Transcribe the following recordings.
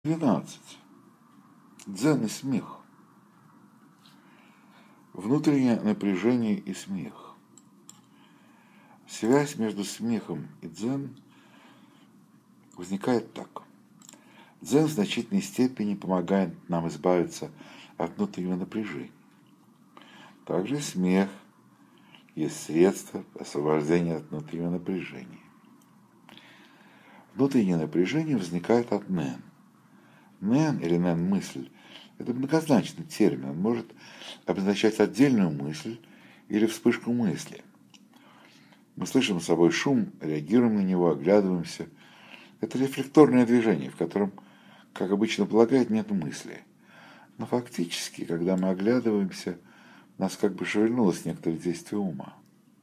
12. Дзен и смех. Внутреннее напряжение и смех. Связь между смехом и дзен возникает так. Дзен в значительной степени помогает нам избавиться от внутреннего напряжения. Также смех есть средство освобождения от внутреннего напряжения. Внутреннее напряжение возникает от нэн. Нэн или нэн-мысль – это многозначный термин. Он может обозначать отдельную мысль или вспышку мысли. Мы слышим с собой шум, реагируем на него, оглядываемся. Это рефлекторное движение, в котором, как обычно полагают, нет мысли. Но фактически, когда мы оглядываемся, нас как бы шевельнулось некоторое действие ума.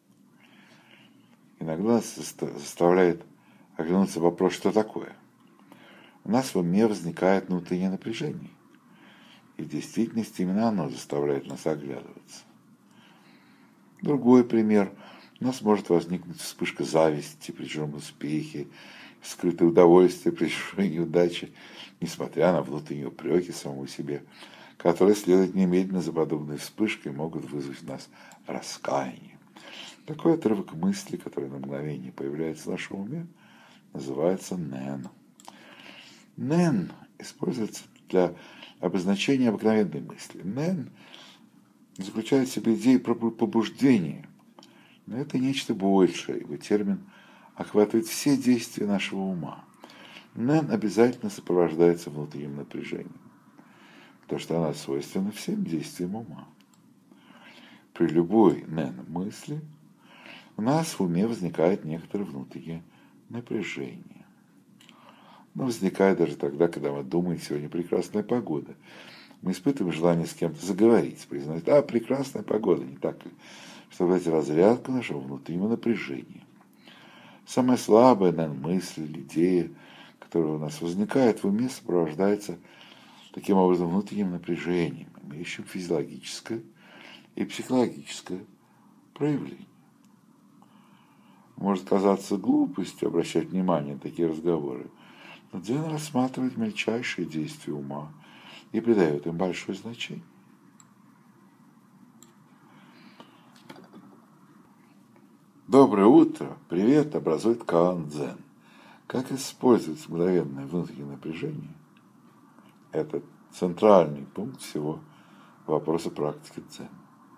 Иногда нас заставляет оглянуться вопрос, что такое. У нас в уме возникает внутреннее напряжение. И в действительности именно оно заставляет нас оглядываться. Другой пример. У нас может возникнуть вспышка зависти при чужом успехе, скрытое удовольствие при чужой неудаче, несмотря на внутренние упреки самому себе, которые следуют немедленно за подобной вспышкой, могут вызвать в нас раскаяние. Такой отрывок мысли, который на мгновение появляется в нашем уме, называется нэн. Нэн используется для обозначения обыкновенной мысли. Нэн заключает в себе идею побуждения, но это нечто большее, его термин охватывает все действия нашего ума. Нэн обязательно сопровождается внутренним напряжением, потому что она свойственна всем действиям ума. При любой нэн-мысли у нас в уме возникает некоторое внутреннее напряжение. Но возникает даже тогда, когда мы думаем, сегодня прекрасная погода. Мы испытываем желание с кем-то заговорить, признать, прекрасная погода, не так ли? Чтобы дать разрядку нашего внутреннего напряжения. Самая слабая, наверное, мысль или идея, которая у нас возникает в уме, сопровождается таким образом внутренним напряжением, имеющим физиологическое и психологическое проявление. Может казаться глупостью обращать внимание на такие разговоры, но дзен рассматривает мельчайшие действия ума и придает им большое значение. Доброе утро, привет, образует каан дзен. Как использовать мгновенное внутреннее напряжение? Это центральный пункт всего вопроса практики дзен.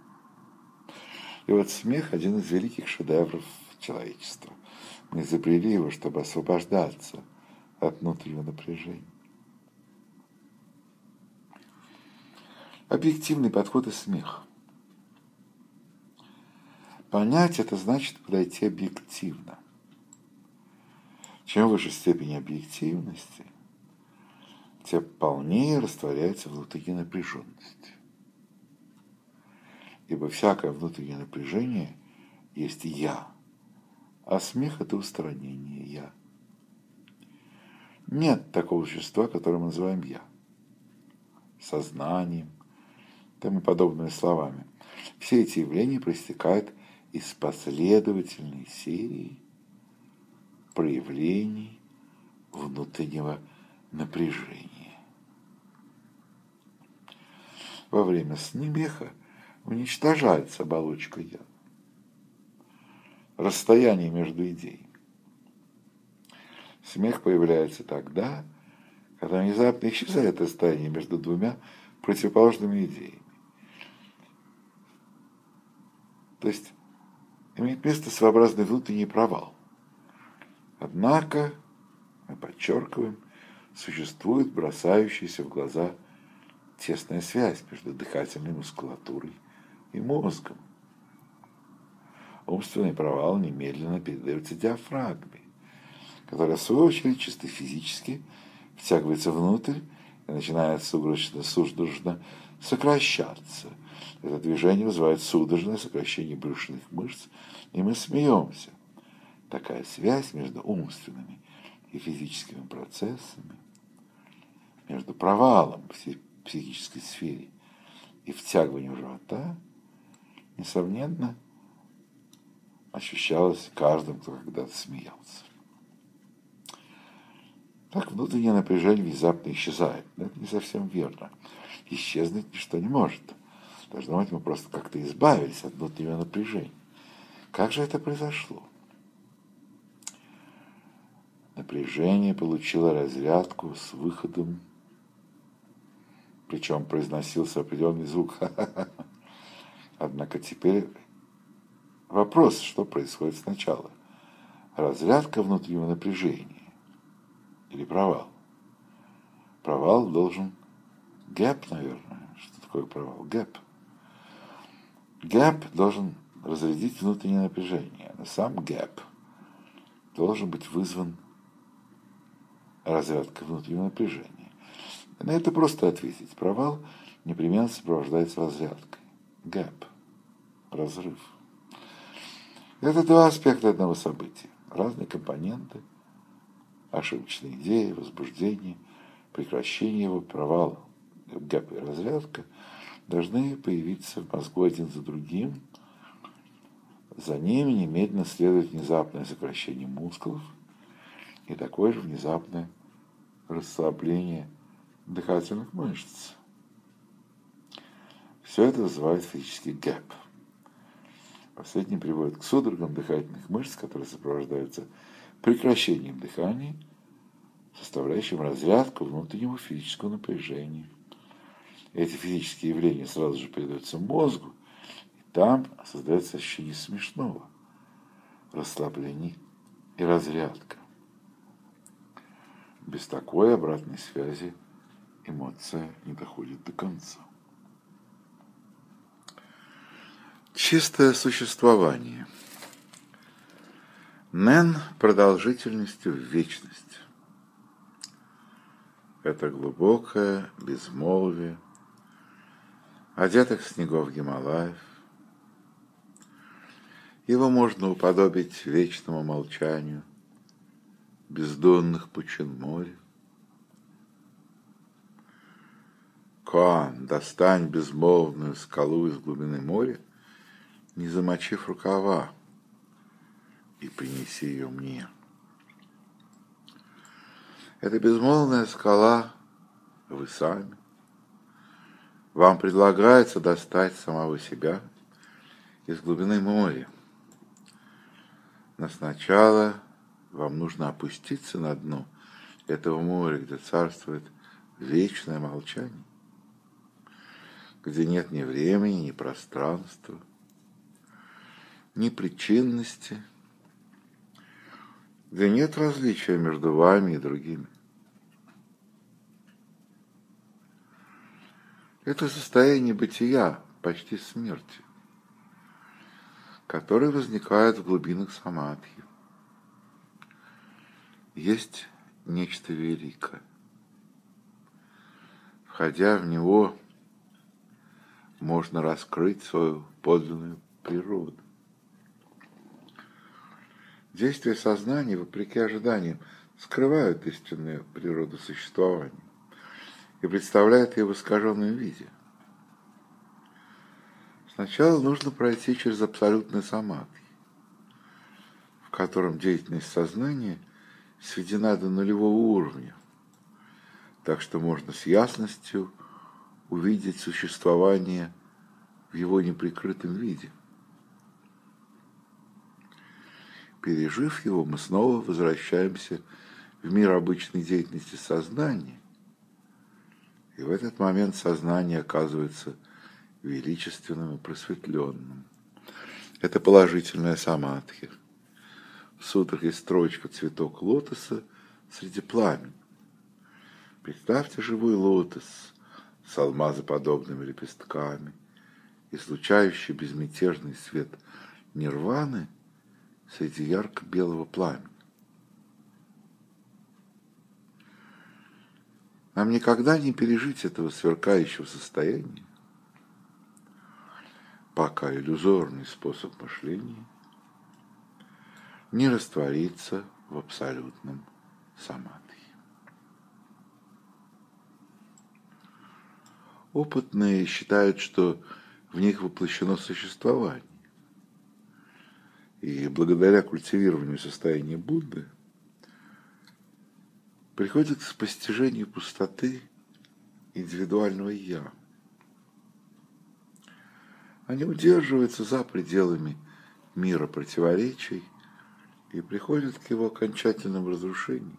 И вот смех – один из великих шедевров человечества. Мы изобрели его, чтобы освобождаться от внутреннего напряжения. Объективный подход и смех. Понять это значит подойти объективно. Чем выше степень объективности, тем полнее растворяется внутренняя напряженность. Ибо всякое внутреннее напряжение есть «я», а смех – это устранение «я». Нет такого существа, которое мы называем «я», сознанием, тому подобными словами. Все эти явления проистекают из последовательной серии проявлений внутреннего напряжения. Во время смеха уничтожается оболочка «я», расстояние между идеями. Смех появляется тогда, когда внезапно исчезает расстояние между двумя противоположными идеями. То есть имеет место своеобразный внутренний провал. Однако, мы подчеркиваем, существует бросающаяся в глаза тесная связь между дыхательной мускулатурой и мозгом. Умственный провал немедленно передается диафрагме, которая, в свою очередь, чисто физически втягивается внутрь и начинает судорожно сокращаться. Это движение вызывает судорожное сокращение брюшных мышц, и мы смеемся. Такая связь между умственными и физическими процессами, между провалом в психической сфере и втягиванием живота, несомненно, ощущалась каждым, кто когда-то смеялся. Так внутреннее напряжение внезапно исчезает. Но это не совсем верно. Исчезнуть ничто не может. Должно быть, мы просто как-то избавились от внутреннего напряжения. Как же это произошло? Напряжение получило разрядку с выходом, причем произносился определенный звук. Однако теперь вопрос, что происходит сначала? Разрядка внутреннего напряжения или провал? Провал должен... Гэп, наверное. Что такое провал? Гэп. Гэп должен разрядить внутреннее напряжение. Но сам гэп должен быть вызван разрядкой внутреннего напряжения. И на это просто ответить. Провал непременно сопровождается разрядкой. Гэп. Разрыв. Это два аспекта одного события. Разные компоненты, ошибочные идеи, возбуждение, прекращение его, провал, гэп и разрядка должны появиться в мозгу один за другим. За ними немедленно следует внезапное сокращение мускулов и такое же внезапное расслабление дыхательных мышц. Все это вызывает физический гэп. Последний приводит к судорогам дыхательных мышц, которые сопровождаются прекращением дыхания, составляющим разрядку внутреннего физического напряжения. Эти физические явления сразу же передаются мозгу, и там создается ощущение смешного, расслабление и разрядка. Без такой обратной связи эмоция не доходит до конца. Чистое существование. Нен продолжительностью в вечность. Это глубокое безмолвие, одетых снегов Гималаев. Его можно уподобить вечному молчанию бездонных пучин моря. Коан, достань безмолвную скалу из глубины моря, не замочив рукава, и принеси ее мне. Эта безмолвная скала вы сами. Вам предлагается достать самого себя из глубины моря. Но сначала вам нужно опуститься на дно этого моря, где царствует вечное молчание, где нет ни времени, ни пространства, ни причинности, где нет различия между вами и другими. Это состояние бытия, почти смерти, которое возникает в глубинах самадхи. Есть нечто великое. Входя в него, можно раскрыть свою подлинную природу. Действия сознания, вопреки ожиданиям, скрывают истинную природу существования и представляют ее в искаженном виде. Сначала нужно пройти через абсолютный самадхи, в котором деятельность сознания сведена до нулевого уровня, так что можно с ясностью увидеть существование в его неприкрытом виде. Пережив его, мы снова возвращаемся в мир обычной деятельности сознания, и в этот момент сознание оказывается величественным и просветленным. Это положительная самадхи. В сутрах есть строчка «Цветок лотоса среди пламени». Представьте живой лотос с алмазоподобными лепестками, излучающий безмятежный свет нирваны среди ярко-белого пламени. Нам никогда не пережить этого сверкающего состояния, пока иллюзорный способ мышления не растворится в абсолютном самадхи. Опытные считают, что в них воплощено существование. И благодаря культивированию состояния Будды приходит к постижению пустоты индивидуального «я». Они удерживаются за пределами мира противоречий и приходят к его окончательному разрушению.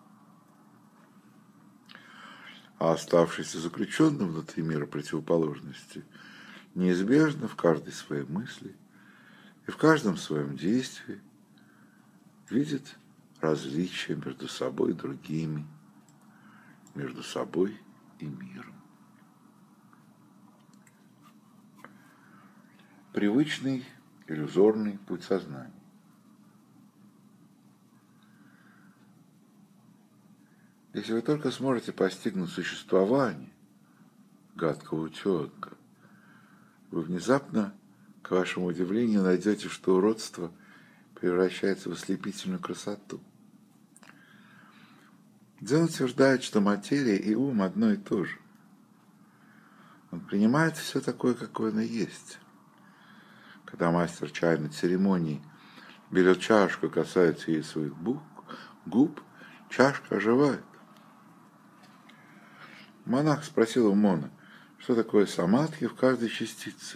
А оставшийся заключенным внутри мира противоположности неизбежно в каждой своей мысли и в каждом своем действии видит различия между собой и другими, между собой и миром. Привычный иллюзорный путь сознания. Если вы только сможете постигнуть существование гадкого утенка, вы внезапно, к вашему удивлению, найдете, что уродство превращается в ослепительную красоту. Дзен утверждает, что материя и ум одно и то же. Он принимает все такое, какое оно есть. Когда мастер чайной церемонии берет чашку и касается ей своих губ, чашка оживает. Монах спросил у Мона, что такое самадхи в каждой частице.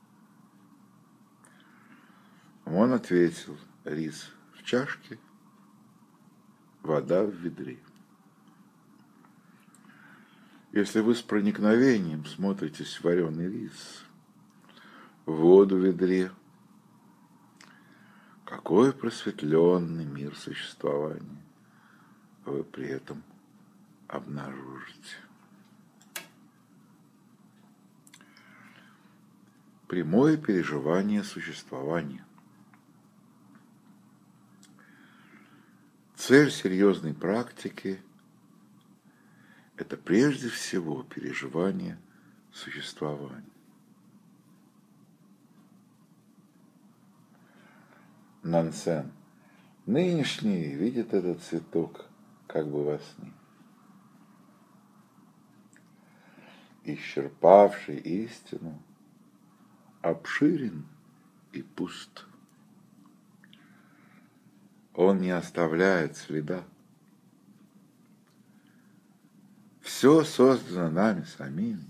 Мон ответил: рис в чашке, вода в ведре. Если вы с проникновением смотритесь в вареный рис, в воду в ведре, какой просветленный мир существования вы при этом обнаружите. Прямое переживание существования. Цель серьезной практики – это прежде всего переживание существования. Нансен. Нынешний видит этот цветок как бы во сне. Исчерпавший истину, обширен и пуст. Он не оставляет следа. Все создано нами самими.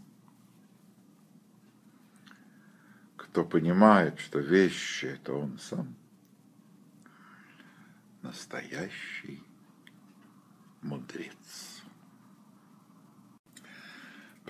Кто понимает, что вещи – это он сам, настоящий мудрец.